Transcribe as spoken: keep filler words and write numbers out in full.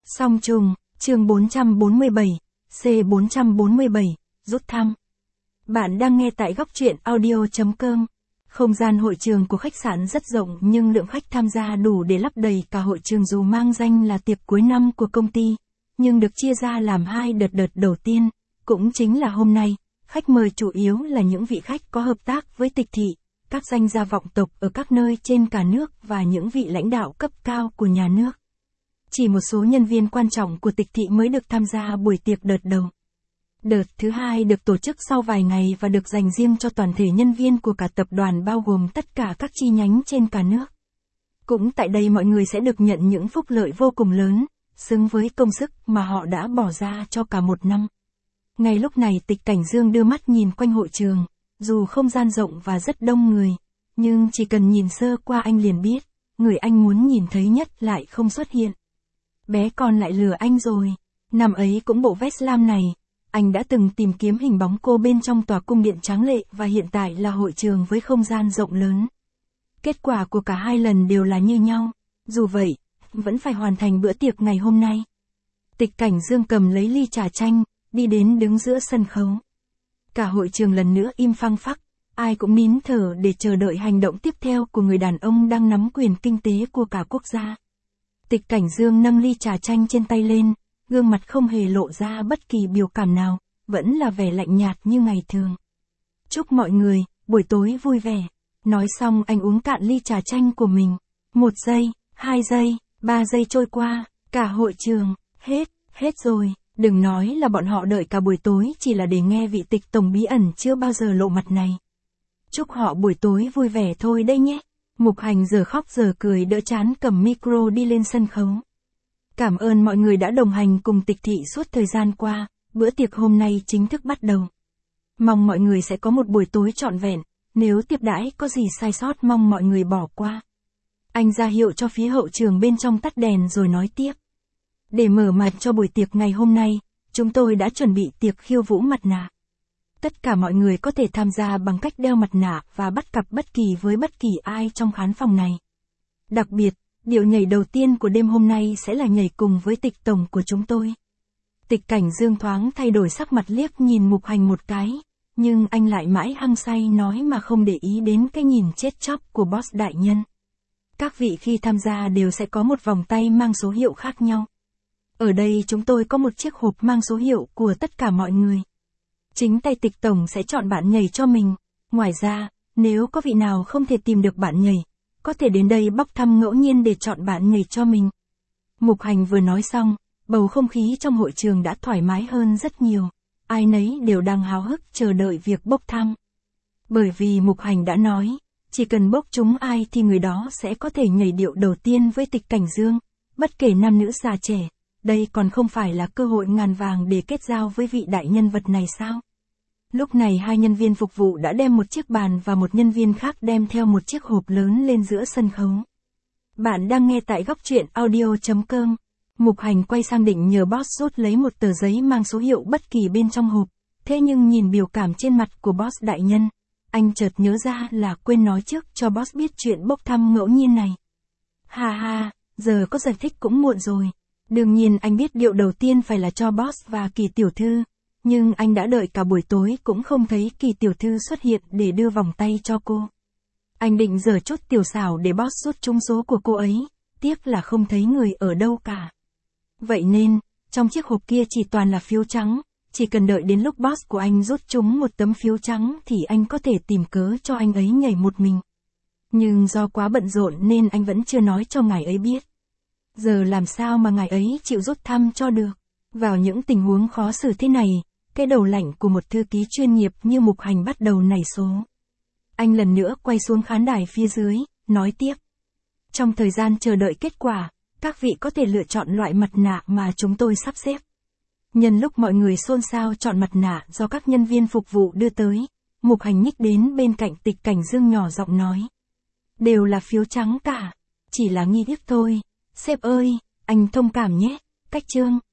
Song trùng, chương bốn trăm bốn mươi bảy, C bốn trăm bốn mươi bảy, rút thăm. Bạn đang nghe tại góc truyện audio chấm com. Không gian hội trường của khách sạn rất rộng nhưng lượng khách tham gia đủ để lấp đầy cả hội trường dù mang danh là tiệc cuối năm của công ty, nhưng được chia ra làm hai đợt. Đợt đầu tiên, cũng chính là hôm nay, khách mời chủ yếu là những vị khách có hợp tác với Tịch thị, các danh gia vọng tộc ở các nơi trên cả nước và những vị lãnh đạo cấp cao của nhà nước. Chỉ một số nhân viên quan trọng của Tịch thị mới được tham gia buổi tiệc đợt đầu. Đợt thứ hai được tổ chức sau vài ngày và được dành riêng cho toàn thể nhân viên của cả tập đoàn bao gồm tất cả các chi nhánh trên cả nước. Cũng tại đây mọi người sẽ được nhận những phúc lợi vô cùng lớn, xứng với công sức mà họ đã bỏ ra cho cả một năm. Ngay lúc này Tịch Cảnh Dương đưa mắt nhìn quanh hội trường, dù không gian rộng và rất đông người, nhưng chỉ cần nhìn sơ qua anh liền biết, người anh muốn nhìn thấy nhất lại không xuất hiện. Bé con lại lừa anh rồi, năm ấy cũng bộ vest lam này, anh đã từng tìm kiếm hình bóng cô bên trong tòa cung điện tráng lệ và hiện tại là hội trường với không gian rộng lớn. Kết quả của cả hai lần đều là như nhau, dù vậy, vẫn phải hoàn thành bữa tiệc ngày hôm nay. Tịch Cảnh Dương cầm lấy ly trà chanh, đi đến đứng giữa sân khấu. Cả hội trường lần nữa im phăng phắc, ai cũng nín thở để chờ đợi hành động tiếp theo của người đàn ông đang nắm quyền kinh tế của cả quốc gia. Tịch Cảnh Dương nâng ly trà chanh trên tay lên, gương mặt không hề lộ ra bất kỳ biểu cảm nào, vẫn là vẻ lạnh nhạt như ngày thường. Chúc mọi người, buổi tối vui vẻ. Nói xong anh uống cạn ly trà chanh của mình. Một giây, hai giây, ba giây trôi qua, cả hội trường, hết, hết rồi. Đừng nói là bọn họ đợi cả buổi tối chỉ là để nghe vị Tịch tổng bí ẩn chưa bao giờ lộ mặt này. Chúc họ buổi tối vui vẻ thôi đây nhé. Mục Hành giờ khóc giờ cười đỡ chán cầm micro đi lên sân khấu. Cảm ơn mọi người đã đồng hành cùng Tịch thị suốt thời gian qua, bữa tiệc hôm nay chính thức bắt đầu. Mong mọi người sẽ có một buổi tối trọn vẹn, nếu tiếp đãi có gì sai sót mong mọi người bỏ qua. Anh ra hiệu cho phía hậu trường bên trong tắt đèn rồi nói tiếp. Để mở màn cho buổi tiệc ngày hôm nay, chúng tôi đã chuẩn bị tiệc khiêu vũ mặt nạ. Tất cả mọi người có thể tham gia bằng cách đeo mặt nạ và bắt cặp bất kỳ với bất kỳ ai trong khán phòng này. Đặc biệt, điệu nhảy đầu tiên của đêm hôm nay sẽ là nhảy cùng với Tịch tổng của chúng tôi. Tịch Cảnh Dương thoáng thay đổi sắc mặt liếc nhìn Mục Hành một cái, nhưng anh lại mãi hăng say nói mà không để ý đến cái nhìn chết chóc của boss đại nhân. Các vị khi tham gia đều sẽ có một vòng tay mang số hiệu khác nhau. Ở đây chúng tôi có một chiếc hộp mang số hiệu của tất cả mọi người. Chính tay Tịch tổng sẽ chọn bạn nhảy cho mình. Ngoài ra, nếu có vị nào không thể tìm được bạn nhảy, có thể đến đây bóc thăm ngẫu nhiên để chọn bạn nhảy cho mình. Mục Hành vừa nói xong, bầu không khí trong hội trường đã thoải mái hơn rất nhiều. Ai nấy đều đang háo hức chờ đợi việc bốc thăm. Bởi vì Mục Hành đã nói, chỉ cần bốc trúng ai thì người đó sẽ có thể nhảy điệu đầu tiên với Tịch Cảnh Dương, bất kể nam nữ già trẻ. Đây còn không phải là cơ hội ngàn vàng để kết giao với vị đại nhân vật này sao? Lúc này hai nhân viên phục vụ đã đem một chiếc bàn và một nhân viên khác đem theo một chiếc hộp lớn lên giữa sân khấu. Bạn đang nghe tại góc truyện audio chấm com. Mục Hành quay sang định nhờ boss rút lấy một tờ giấy mang số hiệu bất kỳ bên trong hộp. Thế nhưng nhìn biểu cảm trên mặt của boss đại nhân, anh chợt nhớ ra là quên nói trước cho boss biết chuyện bốc thăm ngẫu nhiên này. Ha ha, giờ có giải thích cũng muộn rồi. Đương nhiên anh biết điệu đầu tiên phải là cho boss và Kỳ tiểu thư. Nhưng anh đã đợi cả buổi tối cũng không thấy Kỳ tiểu thư xuất hiện để đưa vòng tay cho cô. Anh định giở chút tiểu xảo để boss rút trúng số của cô ấy, tiếc là không thấy người ở đâu cả. Vậy nên, trong chiếc hộp kia chỉ toàn là phiếu trắng, chỉ cần đợi đến lúc boss của anh rút trúng một tấm phiếu trắng thì anh có thể tìm cớ cho anh ấy nhảy một mình. Nhưng do quá bận rộn nên anh vẫn chưa nói cho ngài ấy biết. Giờ làm sao mà ngài ấy chịu rút thăm cho được? Vào những tình huống khó xử thế này, cái đầu lạnh của một thư ký chuyên nghiệp như Mục Hành bắt đầu nảy số. Anh lần nữa quay xuống khán đài phía dưới, nói tiếp. Trong thời gian chờ đợi kết quả, các vị có thể lựa chọn loại mặt nạ mà chúng tôi sắp xếp. Nhân lúc mọi người xôn xao chọn mặt nạ do các nhân viên phục vụ đưa tới, Mục Hành nhích đến bên cạnh Tịch Cảnh Dương nhỏ giọng nói. Đều là phiếu trắng cả, chỉ là nghi thức thôi. Sếp ơi, anh thông cảm nhé, cách chương.